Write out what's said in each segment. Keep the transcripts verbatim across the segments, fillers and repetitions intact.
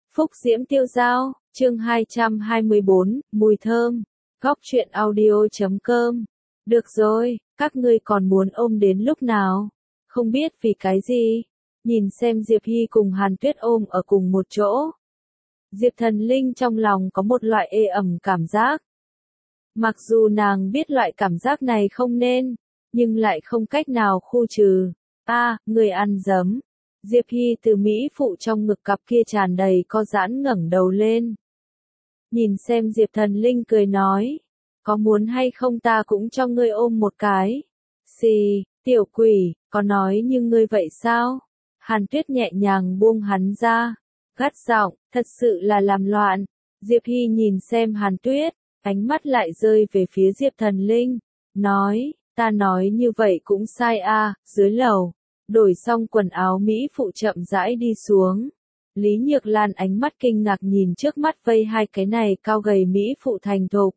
Phúc Diễm Tiêu Dao, chương hai trăm hai mươi bốn, mùi thơm. Góc truyện audio chấm com. Được rồi, các ngươi còn muốn ôm đến lúc nào? Không biết vì cái gì? Nhìn xem Diệp Hy cùng Hàn Tuyết ôm ở cùng một chỗ. Diệp Thần Linh trong lòng có một loại ê ẩm cảm giác. Mặc dù nàng biết loại cảm giác này không nên, nhưng lại không cách nào khu trừ. A, à, người ăn dấm. Diệp Hy từ Mỹ phụ trong ngực cặp kia tràn đầy co giãn ngẩng đầu lên. Nhìn xem Diệp Thần Linh cười nói. Có muốn hay không ta cũng cho ngươi ôm một cái. Xì, tiểu quỷ, có nói như ngươi vậy sao? Hàn Tuyết nhẹ nhàng buông hắn ra. Gắt giọng, thật sự là làm loạn. Diệp Hy nhìn xem Hàn Tuyết, ánh mắt lại rơi về phía Diệp Thần Linh. Nói, ta nói như vậy cũng sai a. À, dưới lầu. Đổi xong quần áo Mỹ phụ chậm rãi đi xuống. Lý Nhược Lan ánh mắt kinh ngạc nhìn trước mắt vây hai cái này cao gầy Mỹ phụ thành thục.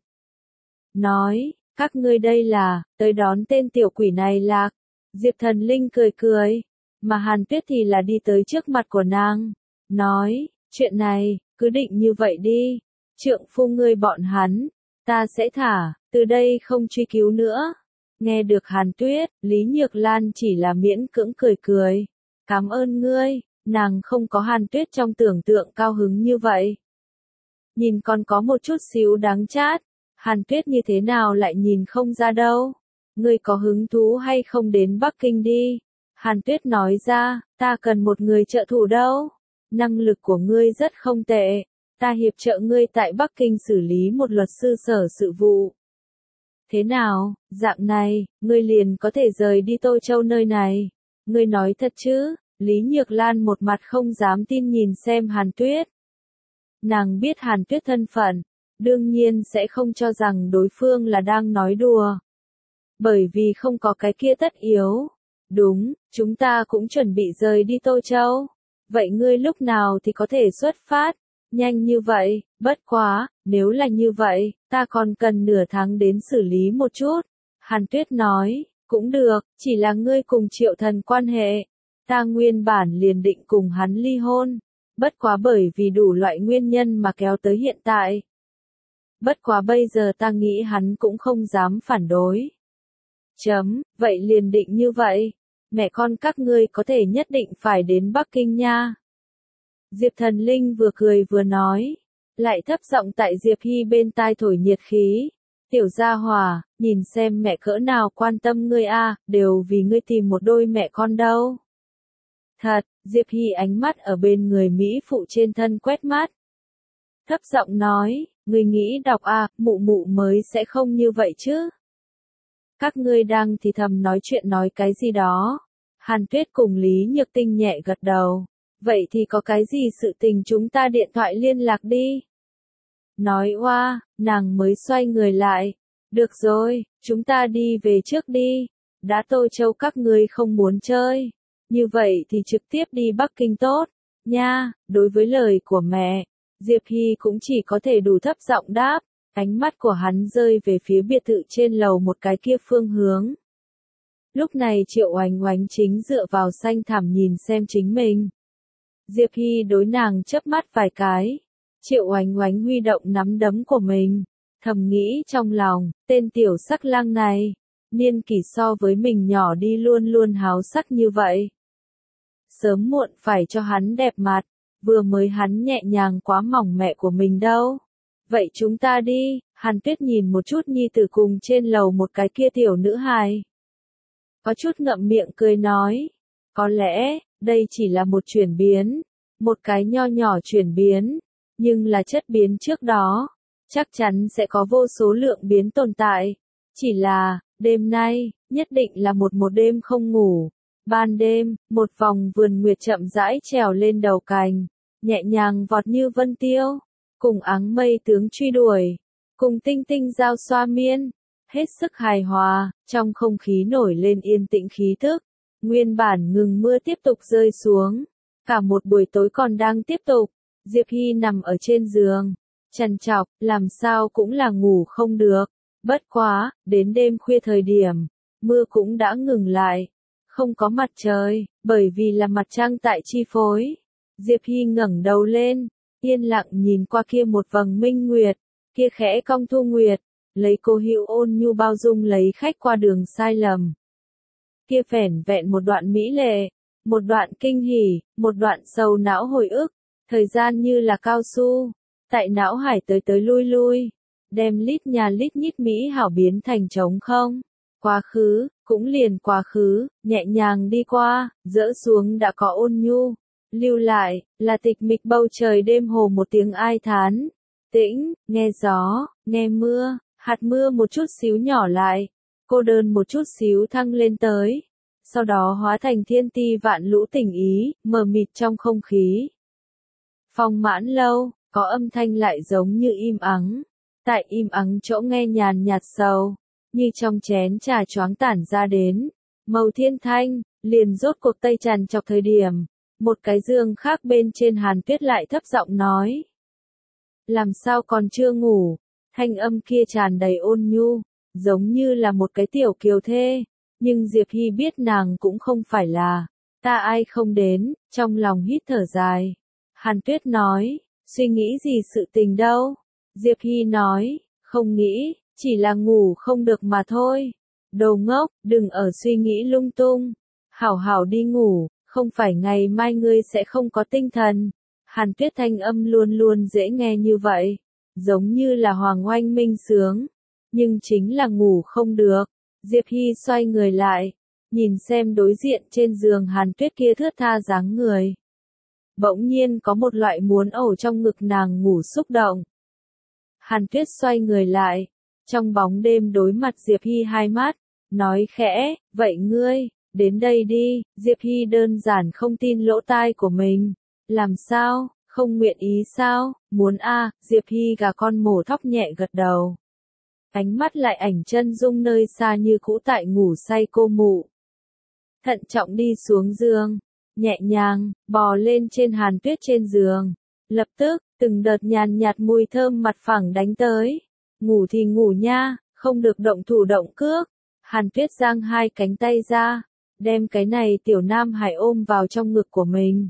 Nói, các ngươi đây là, tới đón tên tiểu quỷ này lạc. Diệp Thần Linh cười cười, mà Hàn Tuyết thì là đi tới trước mặt của nàng. Nói, chuyện này, cứ định như vậy đi. Trượng phu ngươi bọn hắn, ta sẽ thả, từ đây không truy cứu nữa. Nghe được Hàn Tuyết, Lý Nhược Lan chỉ là miễn cưỡng cười cười. Cảm ơn ngươi, nàng không có Hàn Tuyết trong tưởng tượng cao hứng như vậy. Nhìn còn có một chút xíu đáng chát, Hàn Tuyết như thế nào lại nhìn không ra đâu. Ngươi có hứng thú hay không đến Bắc Kinh đi? Hàn Tuyết nói ra, ta cần một người trợ thủ đâu. Năng lực của ngươi rất không tệ, ta hiệp trợ ngươi tại Bắc Kinh xử lý một luật sư sở sự vụ. Thế nào, dạng này, ngươi liền có thể rời đi Tô Châu nơi này. Ngươi nói thật chứ? Lý Nhược Lan một mặt không dám tin nhìn xem Hàn Tuyết. Nàng biết Hàn Tuyết thân phận, đương nhiên sẽ không cho rằng đối phương là đang nói đùa. Bởi vì không có cái kia tất yếu. Đúng, chúng ta cũng chuẩn bị rời đi Tô Châu. Vậy ngươi lúc nào thì có thể xuất phát? Nhanh như vậy, bất quá, nếu là như vậy, ta còn cần nửa tháng đến xử lý một chút. Hàn Tuyết nói, cũng được, chỉ là ngươi cùng Triệu Thần quan hệ. Ta nguyên bản liền định cùng hắn ly hôn. Bất quá bởi vì đủ loại nguyên nhân mà kéo tới hiện tại. Bất quá bây giờ ta nghĩ hắn cũng không dám phản đối. Chấm, vậy liền định như vậy. Mẹ con các ngươi có thể nhất định phải đến Bắc Kinh nha. Diệp Thần Linh vừa cười vừa nói, lại thấp giọng tại Diệp Hy bên tai thổi nhiệt khí. Tiểu gia hòa, nhìn xem mẹ cỡ nào quan tâm ngươi a, đều vì ngươi tìm một đôi mẹ con đâu. Thật, Diệp Hy ánh mắt ở bên người Mỹ phụ trên thân quét mắt. Thấp giọng nói, ngươi nghĩ đọc a, mụ mụ mới sẽ không như vậy chứ. Các ngươi đang thì thầm nói chuyện nói cái gì đó. Hàn Tuyết cùng Lý Nhược Tinh nhẹ gật đầu. Vậy thì có cái gì sự tình chúng ta điện thoại liên lạc đi. Nói oa, nàng mới xoay người lại. Được rồi, chúng ta đi về trước đi. Đã Tô Châu các ngươi không muốn chơi. Như vậy thì trực tiếp đi Bắc Kinh tốt. Nha, đối với lời của mẹ, Diệp Hy cũng chỉ có thể đủ thấp giọng đáp. Ánh mắt của hắn rơi về phía biệt thự trên lầu một cái kia phương hướng. Lúc này Triệu Oánh Oánh chính dựa vào xanh thảm nhìn xem chính mình. Diệp Hy đối nàng chớp mắt vài cái. Triệu Oánh Oánh huy động nắm đấm của mình. Thầm nghĩ trong lòng, tên tiểu sắc lang này. Niên kỷ so với mình nhỏ đi luôn luôn háo sắc như vậy. Sớm muộn phải cho hắn đẹp mặt. Vừa mới hắn nhẹ nhàng quá mỏng mẹ của mình đâu. Vậy chúng ta đi. Hàn Tuyết nhìn một chút nhi tử cùng trên lầu một cái kia tiểu nữ hài. Có chút ngậm miệng cười nói. Có lẽ, đây chỉ là một chuyển biến. Một cái nho nhỏ chuyển biến. Nhưng là chất biến trước đó. Chắc chắn sẽ có vô số lượng biến tồn tại. Chỉ là, đêm nay, nhất định là một một đêm không ngủ. Ban đêm, một vòng vườn nguyệt chậm rãi trèo lên đầu cành. Nhẹ nhàng vọt như vân tiêu. Cùng áng mây tướng truy đuổi. Cùng tinh tinh giao xoa miên. Hết sức hài hòa, trong không khí nổi lên yên tĩnh khí thức. Nguyên bản ngừng mưa tiếp tục rơi xuống. Cả một buổi tối còn đang tiếp tục. Diệp Hy nằm ở trên giường. Trằn trọc, làm sao cũng là ngủ không được. Bất quá, đến đêm khuya thời điểm, mưa cũng đã ngừng lại. Không có mặt trời, bởi vì là mặt trăng tại chi phối. Diệp Hy ngẩng đầu lên. yên lặng nhìn qua kia một vầng minh nguyệt, kia khẽ cong thu nguyệt, lấy cô hữu ôn nhu bao dung lấy khách qua đường sai lầm. Kia vẻn vẹn một đoạn mỹ lệ, một đoạn kinh hỉ, một đoạn sầu não hồi ức, thời gian như là cao su, tại não hải tới tới lui lui, đem lít nhà lít nhít mỹ hảo biến thành trống không. Quá khứ, cũng liền quá khứ, nhẹ nhàng đi qua, dỡ xuống đã có ôn nhu, lưu lại, là tịch mịch bầu trời đêm hồ một tiếng ai thán, tĩnh, nghe gió, nghe mưa, hạt mưa một chút xíu nhỏ lại, cô đơn một chút xíu thăng lên tới, sau đó hóa thành thiên ti vạn lũ tình ý, mờ mịt trong không khí. Phong mãn lâu, có âm thanh lại giống như im ắng, tại im ắng chỗ nghe nhàn nhạt sầu, như trong chén trà choáng tản ra đến, màu thiên thanh, liền rốt cuộc tây tràn chọc thời điểm, một cái giường khác bên trên Hàn Tuyết lại thấp giọng nói. Làm sao còn chưa ngủ, thanh âm kia tràn đầy ôn nhu, giống như là một cái tiểu kiều thê, nhưng Diệp Hy biết nàng cũng không phải là, ta ai không đến, trong lòng hít thở dài. Hàn Tuyết nói, suy nghĩ gì sự tình đâu? Diệp Hy nói, không nghĩ, chỉ là ngủ không được mà thôi. Đồ ngốc, đừng ở suy nghĩ lung tung. Hảo hảo đi ngủ, không phải ngày mai ngươi sẽ không có tinh thần. Hàn Tuyết thanh âm luôn luôn dễ nghe như vậy, giống như là hoàng oanh minh sướng, nhưng chính là ngủ không được. Diệp Hy xoay người lại, nhìn xem đối diện trên giường Hàn Tuyết kia thướt tha dáng người. Bỗng nhiên có một loại muốn ổ trong ngực nàng ngủ xúc động. Hàn Tuyết xoay người lại, trong bóng đêm đối mặt Diệp Hy hai mắt, nói khẽ, vậy ngươi, đến đây đi. Diệp Hy đơn giản không tin lỗ tai của mình. Làm sao, không nguyện ý sao, muốn a à, Diệp Hy gà con mổ thóc nhẹ gật đầu. Ánh mắt lại ảnh chân dung nơi xa như cũ tại ngủ say cô mụ. Thận trọng đi xuống giường, nhẹ nhàng, bò lên trên Hàn Tuyết trên giường. Lập tức, từng đợt nhàn nhạt mùi thơm mặt phẳng đánh tới. Ngủ thì ngủ nha, không được động thủ động cước. Hàn Tuyết giang hai cánh tay ra, đem cái này tiểu nam hải ôm vào trong ngực của mình.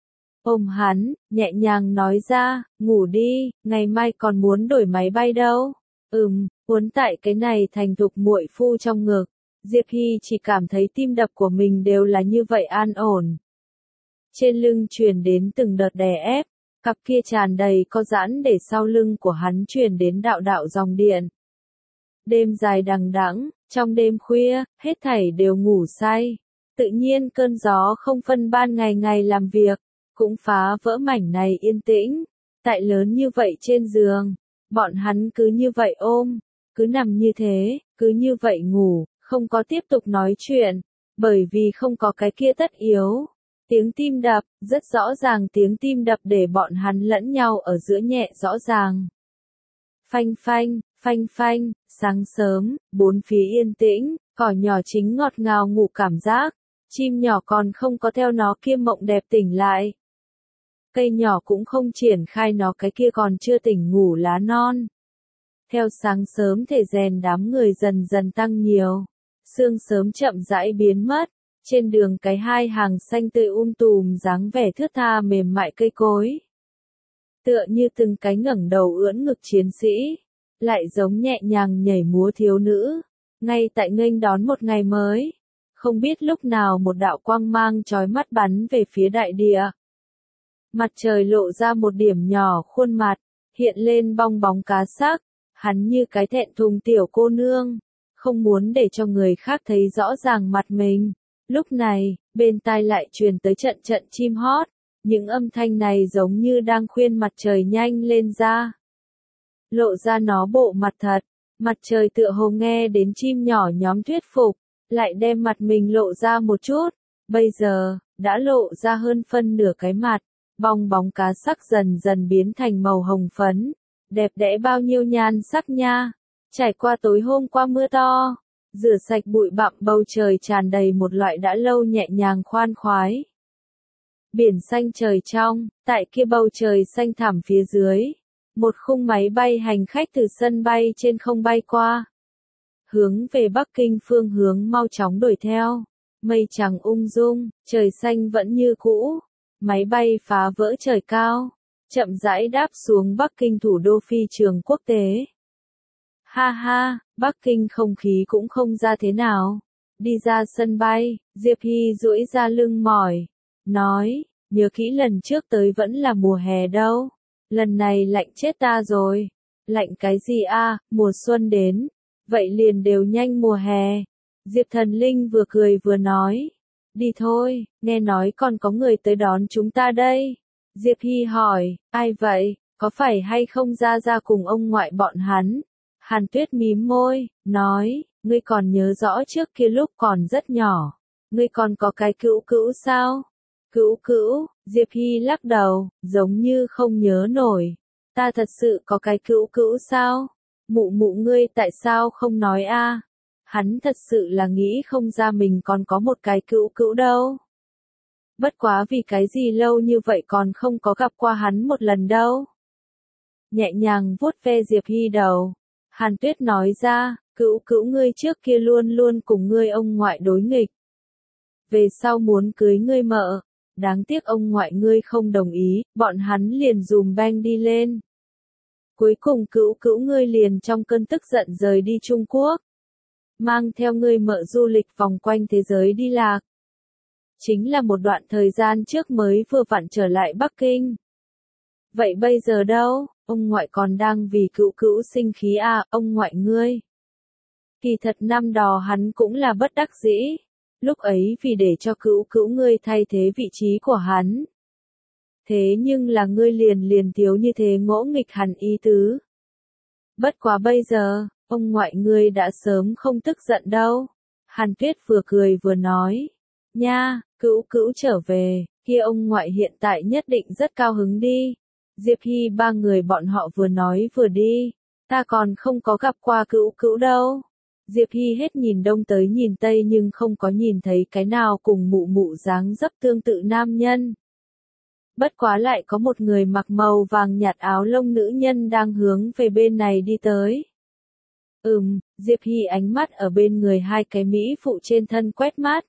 Ôm hắn, nhẹ nhàng nói ra, ngủ đi, ngày mai còn muốn đổi máy bay đâu. Ừm, muốn tại cái này thành thục muội phu trong ngực. Diệp Hy chỉ cảm thấy tim đập của mình đều là như vậy an ổn. Trên lưng truyền đến từng đợt đè ép, cặp kia tràn đầy có giãn để sau lưng của hắn truyền đến đạo đạo dòng điện. Đêm dài đằng đẵng, trong đêm khuya, hết thảy đều ngủ say. Tự nhiên cơn gió không phân ban ngày ngày làm việc, cũng phá vỡ mảnh này yên tĩnh. Tại lớn như vậy trên giường, bọn hắn cứ như vậy ôm, cứ nằm như thế, cứ như vậy ngủ, không có tiếp tục nói chuyện, bởi vì không có cái kia tất yếu. Tiếng tim đập, rất rõ ràng tiếng tim đập để bọn hắn lẫn nhau ở giữa nhẹ rõ ràng. Phanh phanh, phanh phanh, sáng sớm, bốn phía yên tĩnh, cỏ nhỏ chính ngọt ngào ngủ cảm giác, chim nhỏ còn không có theo nó kia mộng đẹp tỉnh lại. Cây nhỏ cũng không triển khai nó cái kia còn chưa tỉnh ngủ lá non. Theo sáng sớm thể rèn đám người dần dần tăng nhiều, sương sớm chậm rãi biến mất, trên đường cái hai hàng xanh tươi um tùm dáng vẻ thướt tha mềm mại cây cối. Tựa như từng cái ngẩng đầu ưỡn ngực chiến sĩ, lại giống nhẹ nhàng nhảy múa thiếu nữ, ngay tại nghênh đón một ngày mới. Không biết lúc nào một đạo quang mang chói mắt bắn về phía đại địa. Mặt trời lộ ra một điểm nhỏ khuôn mặt, hiện lên bong bóng cá sắc, hắn như cái thẹn thùng tiểu cô nương, không muốn để cho người khác thấy rõ ràng mặt mình. Lúc này, bên tai lại truyền tới trận trận chim hót, những âm thanh này giống như đang khuyên mặt trời nhanh lên ra. Lộ ra nó bộ mặt thật, mặt trời tựa hồ nghe đến chim nhỏ nhóm thuyết phục, lại đem mặt mình lộ ra một chút, bây giờ, đã lộ ra hơn phân nửa cái mặt, bong bóng cá sắc dần dần biến thành màu hồng phấn, đẹp đẽ bao nhiêu nhan sắc nha, trải qua tối hôm qua mưa to, rửa sạch bụi bặm bầu trời tràn đầy một loại đã lâu nhẹ nhàng khoan khoái. Biển xanh trời trong, tại kia bầu trời xanh thẳm phía dưới, một khung máy bay hành khách từ sân bay trên không bay qua. Hướng về Bắc Kinh phương hướng mau chóng đuổi theo, mây trắng ung dung, trời xanh vẫn như cũ, máy bay phá vỡ trời cao, chậm rãi đáp xuống Bắc Kinh, thủ đô phi trường quốc tế. Ha ha, Bắc Kinh không khí cũng không ra thế nào. Đi ra sân bay, Diệp Hy duỗi ra lưng mỏi, nói, nhớ kỹ lần trước tới vẫn là mùa hè đâu. Lần này lạnh chết ta rồi. Lạnh cái gì a, mùa xuân đến. Vậy liền đều nhanh mùa hè. Diệp Thần Linh vừa cười vừa nói. Đi thôi, nghe nói còn có người tới đón chúng ta đây. Diệp Hy hỏi, ai vậy, có phải hay không ra ra cùng ông ngoại bọn hắn? Hàn Tuyết mím môi, nói, ngươi còn nhớ rõ trước kia lúc còn rất nhỏ. Ngươi còn có cái cữu cữu sao? Cữu cữu, Diệp Hy lắc đầu, giống như không nhớ nổi. Ta thật sự có cái cữu cữu sao? Mụ mụ ngươi tại sao không nói a? Hắn thật sự là nghĩ không ra mình còn có một cái cữu cữu đâu. Bất quá vì cái gì lâu như vậy còn không có gặp qua hắn một lần đâu. Nhẹ nhàng vuốt ve Diệp Hy đầu. Hàn Tuyết nói ra, cữu cữu ngươi trước kia luôn luôn cùng ngươi ông ngoại đối nghịch. Về sau muốn cưới ngươi mợ. Đáng tiếc ông ngoại ngươi không đồng ý, bọn hắn liền dùm beng đi lên. Cuối cùng cữu cữu ngươi liền trong cơn tức giận rời đi Trung Quốc. Mang theo ngươi mợ du lịch vòng quanh thế giới đi lạc. Chính là một đoạn thời gian trước mới vừa vặn trở lại Bắc Kinh. Vậy bây giờ đâu, ông ngoại còn đang vì cữu cữu sinh khí à, ông ngoại ngươi. Kỳ thật năm đó hắn cũng là bất đắc dĩ. Lúc ấy vì để cho cữu cữu ngươi thay thế vị trí của hắn. Thế nhưng là ngươi liền liền thiếu như thế ngỗ nghịch hẳn ý tứ. Bất quá bây giờ, ông ngoại ngươi đã sớm không tức giận đâu. Hàn Tuyết vừa cười vừa nói. Nha, cữu cữu trở về, kia ông ngoại hiện tại nhất định rất cao hứng đi. Diệp Hy ba người bọn họ vừa nói vừa đi. Ta còn không có gặp qua cữu cữu đâu. Diệp Hy hết nhìn đông tới nhìn tây nhưng không có nhìn thấy cái nào cùng mụ mụ dáng dấp tương tự nam nhân. Bất quá lại có một người mặc màu vàng nhạt áo lông nữ nhân đang hướng về bên này đi tới. Ừm, Diệp Hy ánh mắt ở bên người hai cái mỹ phụ trên thân quét mát.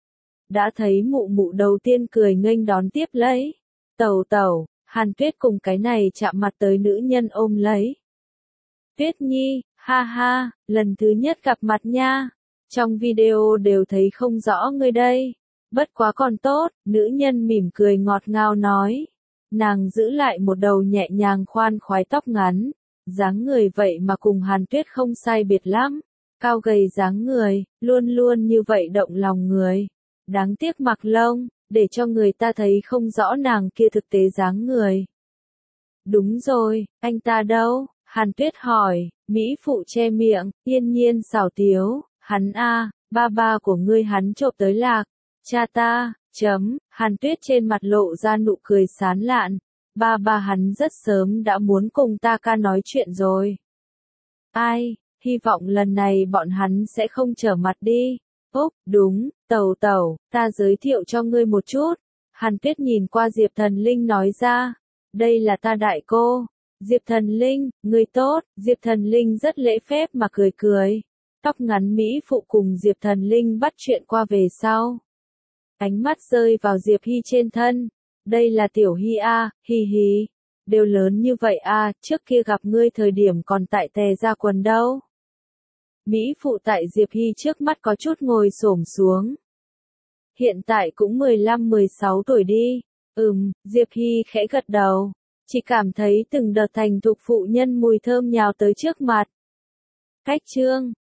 Đã thấy mụ mụ đầu tiên cười nghênh đón tiếp lấy. Tẩu tẩu, Hàn Tuyết cùng cái này chạm mặt tới nữ nhân ôm lấy. Tuyết Nhi, ha ha, lần thứ nhất gặp mặt nha. Trong video đều thấy không rõ ngươi đây. Bất quá còn tốt, nữ nhân mỉm cười ngọt ngào nói. Nàng giữ lại một đầu nhẹ nhàng khoan khoái tóc ngắn. Dáng người vậy mà cùng Hàn Tuyết không sai biệt lắm. Cao gầy dáng người, luôn luôn như vậy động lòng người. Đáng tiếc mặc lông, để cho người ta thấy không rõ nàng kia thực tế dáng người. Đúng rồi, anh ta đâu? Hàn Tuyết hỏi, Mỹ phụ che miệng, yên nhiên xảo tiếu, hắn a, ba ba của ngươi hắn trộm tới lạc, cha ta, chấm, Hàn Tuyết trên mặt lộ ra nụ cười sán lạn, ba ba hắn rất sớm đã muốn cùng ta ca nói chuyện rồi. Ai, hy vọng lần này bọn hắn sẽ không trở mặt đi. Úc, đúng, tẩu tẩu, ta giới thiệu cho ngươi một chút. Hàn Tuyết nhìn qua Diệp Thần Linh nói ra, đây là ta đại cô. Diệp Thần Linh, người tốt, Diệp Thần Linh rất lễ phép mà cười cười. Tóc ngắn Mỹ phụ cùng Diệp Thần Linh bắt chuyện qua về sau. Ánh mắt rơi vào Diệp Hy trên thân. Đây là Tiểu Hy a, hi hi. Đều lớn như vậy a, trước kia gặp ngươi thời điểm còn tại tè ra quần đâu. Mỹ phụ tại Diệp Hy trước mắt có chút ngồi xổm xuống. Hiện tại cũng mười lăm mười sáu tuổi đi. Ừm, Diệp Hy khẽ gật đầu. Chỉ cảm thấy từng đợt thành thục phụ nhân mùi thơm nhào tới trước mặt. Cách chương